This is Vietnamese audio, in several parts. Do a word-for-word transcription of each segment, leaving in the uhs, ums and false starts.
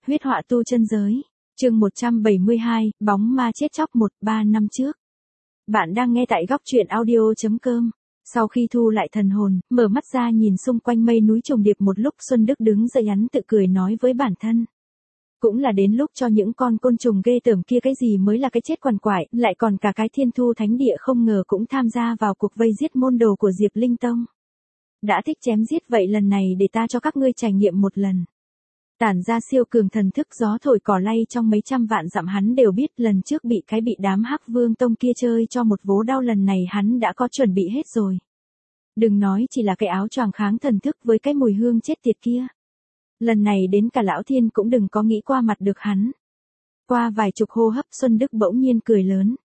huyết họa tu chân giới. Chương một trăm bảy mươi hai, bóng ma chết chóc một ba năm trước. Bạn đang nghe tại góc truyện audio chấm com. Sau khi thu lại thần hồn, mở mắt ra nhìn xung quanh mây núi trùng điệp một lúc, Xuân Đức đứng dậy hắn tự cười nói với bản thân. Cũng là đến lúc cho những con côn trùng ghê tởm kia cái gì mới là cái chết quằn quại, lại còn cả cái Thiên Thu Thánh Địa không ngờ cũng tham gia vào cuộc vây giết môn đồ của Diệp Linh Tông. Đã thích chém giết vậy lần này để ta cho các ngươi trải nghiệm một lần. Tản ra siêu cường thần thức gió thổi cỏ lay trong mấy trăm vạn dặm, hắn đều biết lần trước bị cái bị đám Hắc Vương Tông kia chơi cho một vố đau, lần này hắn đã có chuẩn bị hết rồi. Đừng nói chỉ là cái áo choàng kháng thần thức với cái mùi hương chết tiệt kia. Lần này đến cả Lão Thiên cũng đừng có nghĩ qua mặt được hắn. Qua vài chục hô hấp, Xuân Đức bỗng nhiên cười lớn.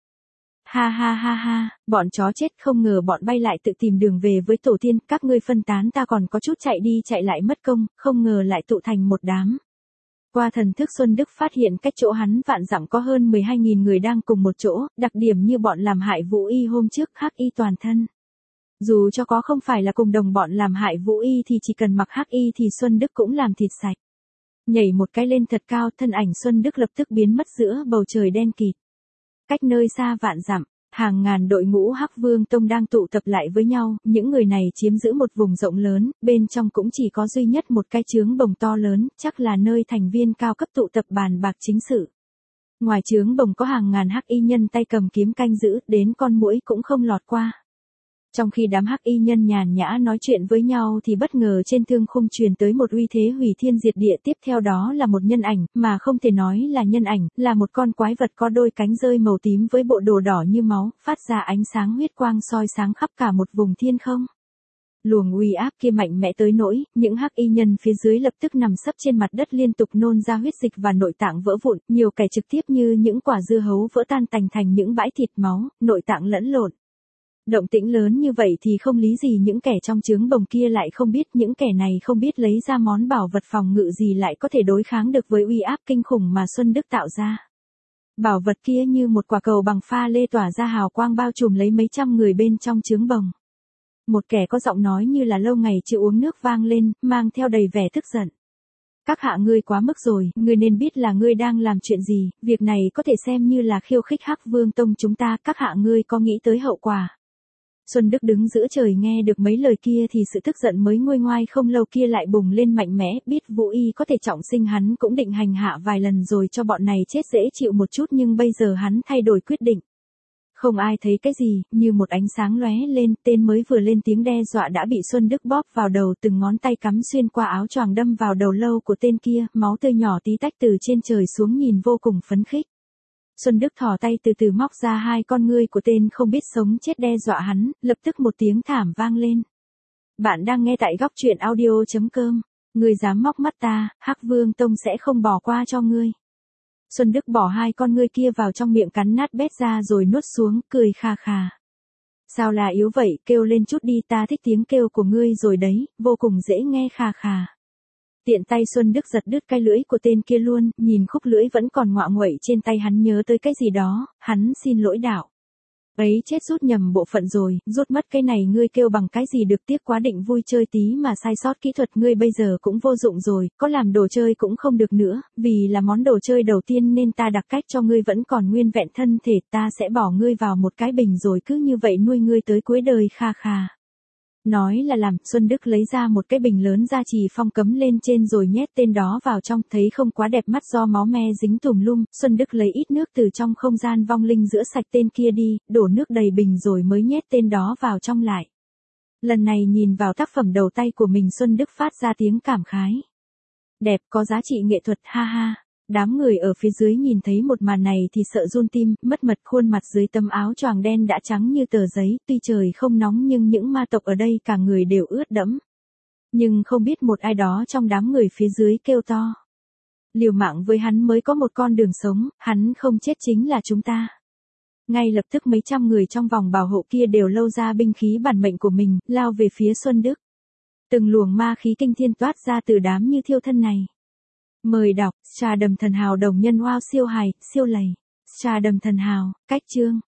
Ha ha ha ha, bọn chó chết, không ngờ bọn bay lại tự tìm đường về với tổ tiên, các ngươi phân tán ta còn có chút chạy đi chạy lại mất công, không ngờ lại tụ thành một đám. Qua thần thức Xuân Đức phát hiện cách chỗ hắn vạn dặm có hơn mười hai nghìn người đang cùng một chỗ, đặc điểm như bọn làm hại Vũ Y hôm trước, hắc y toàn thân. Dù cho có không phải là cùng đồng bọn làm hại Vũ Y thì chỉ cần mặc hắc y thì Xuân Đức cũng làm thịt sạch. Nhảy một cái lên thật cao, thân ảnh Xuân Đức lập tức biến mất giữa bầu trời đen kịt. Cách nơi xa vạn dặm, hàng ngàn đội ngũ Hắc Vương Tông đang tụ tập lại với nhau, những người này chiếm giữ một vùng rộng lớn, bên trong cũng chỉ có duy nhất một cái trướng bồng to lớn, chắc là nơi thành viên cao cấp tụ tập bàn bạc chính sự. Ngoài trướng bồng có hàng ngàn hắc y nhân tay cầm kiếm canh giữ, đến con muỗi cũng không lọt qua. Trong khi đám hắc y nhân nhàn nhã nói chuyện với nhau thì bất ngờ trên thương khung truyền tới một uy thế hủy thiên diệt địa, tiếp theo đó là một nhân ảnh, mà không thể nói là nhân ảnh, là một con quái vật có đôi cánh rơi màu tím với bộ đồ đỏ như máu, phát ra ánh sáng huyết quang soi sáng khắp cả một vùng thiên không. Luồng uy áp kia mạnh mẽ tới nỗi, những hắc y nhân phía dưới lập tức nằm sấp trên mặt đất liên tục nôn ra huyết dịch và nội tạng vỡ vụn, nhiều kẻ trực tiếp như những quả dưa hấu vỡ tan tành thành những bãi thịt máu, nội tạng lẫn lộn. Động tĩnh lớn như vậy thì không lý gì những kẻ trong trướng bồng kia lại không biết, những kẻ này không biết lấy ra món bảo vật phòng ngự gì lại có thể đối kháng được với uy áp kinh khủng mà Xuân Đức tạo ra. Bảo vật kia như một quả cầu bằng pha lê tỏa ra hào quang bao trùm lấy mấy trăm người bên trong trướng bồng. Một kẻ có giọng nói như là lâu ngày chưa uống nước vang lên, mang theo đầy vẻ tức giận. Các hạ ngươi quá mức rồi, ngươi nên biết là ngươi đang làm chuyện gì, việc này có thể xem như là khiêu khích Hắc Vương Tông chúng ta, các hạ ngươi có nghĩ tới hậu quả. Xuân Đức đứng giữa trời nghe được mấy lời kia thì sự tức giận mới nguôi ngoai không lâu kia lại bùng lên mạnh mẽ, biết Vũ Y có thể trọng sinh hắn cũng định hành hạ vài lần rồi cho bọn này chết dễ chịu một chút, nhưng bây giờ hắn thay đổi quyết định. Không ai thấy cái gì, như một ánh sáng lóe lên, tên mới vừa lên tiếng đe dọa đã bị Xuân Đức bóp vào đầu, từng ngón tay cắm xuyên qua áo choàng đâm vào đầu lâu của tên kia, máu tươi nhỏ tí tách từ trên trời xuống nhìn vô cùng phấn khích. Xuân Đức thò tay từ từ móc ra hai con ngươi của tên không biết sống chết đe dọa hắn, lập tức một tiếng thảm vang lên. Bạn đang nghe tại góc truyện audio chấm com. Ngươi dám móc mắt ta, Hắc Vương Tông sẽ không bỏ qua cho ngươi. Xuân Đức bỏ hai con ngươi kia vào trong miệng cắn nát bét ra rồi nuốt xuống, cười kha kha. Sao là yếu vậy, kêu lên chút đi, ta thích tiếng kêu của ngươi rồi đấy, vô cùng dễ nghe kha kha. Tiện tay Xuân Đức giật đứt cái lưỡi của tên kia luôn, nhìn khúc lưỡi vẫn còn ngoạ nguậy trên tay hắn nhớ tới cái gì đó, hắn xin lỗi đạo. Ấy chết, rút nhầm bộ phận rồi, rút mất cái này ngươi kêu bằng cái gì được, tiếc quá, định vui chơi tí mà sai sót kỹ thuật, ngươi bây giờ cũng vô dụng rồi, có làm đồ chơi cũng không được nữa, vì là món đồ chơi đầu tiên nên ta đặc cách cho ngươi vẫn còn nguyên vẹn thân thể, ta sẽ bỏ ngươi vào một cái bình rồi cứ như vậy nuôi ngươi tới cuối đời kha kha. Nói là làm, Xuân Đức lấy ra một cái bình lớn gia trì phong cấm lên trên rồi nhét tên đó vào trong, thấy không quá đẹp mắt do máu me dính tùm lum, Xuân Đức lấy ít nước từ trong không gian vong linh rửa sạch tên kia đi, đổ nước đầy bình rồi mới nhét tên đó vào trong lại. Lần này nhìn vào tác phẩm đầu tay của mình, Xuân Đức phát ra tiếng cảm khái. Đẹp, có giá trị nghệ thuật, ha ha. Đám người ở phía dưới nhìn thấy một màn này thì sợ run tim, mất mật, khuôn mặt dưới tấm áo choàng đen đã trắng như tờ giấy, tuy trời không nóng nhưng những ma tộc ở đây cả người đều ướt đẫm. Nhưng không biết một ai đó trong đám người phía dưới kêu to. Liều mạng với hắn mới có một con đường sống, hắn không chết chính là chúng ta. Ngay lập tức mấy trăm người trong vòng bảo hộ kia đều lâu ra binh khí bản mệnh của mình, lao về phía Xuân Đức. Từng luồng ma khí kinh thiên toát ra từ đám như thiêu thân này. Mời đọc, Trà Đầm Thần Hào đồng nhân wow siêu hài, siêu lầy. Trà Đầm Thần Hào, cách chương.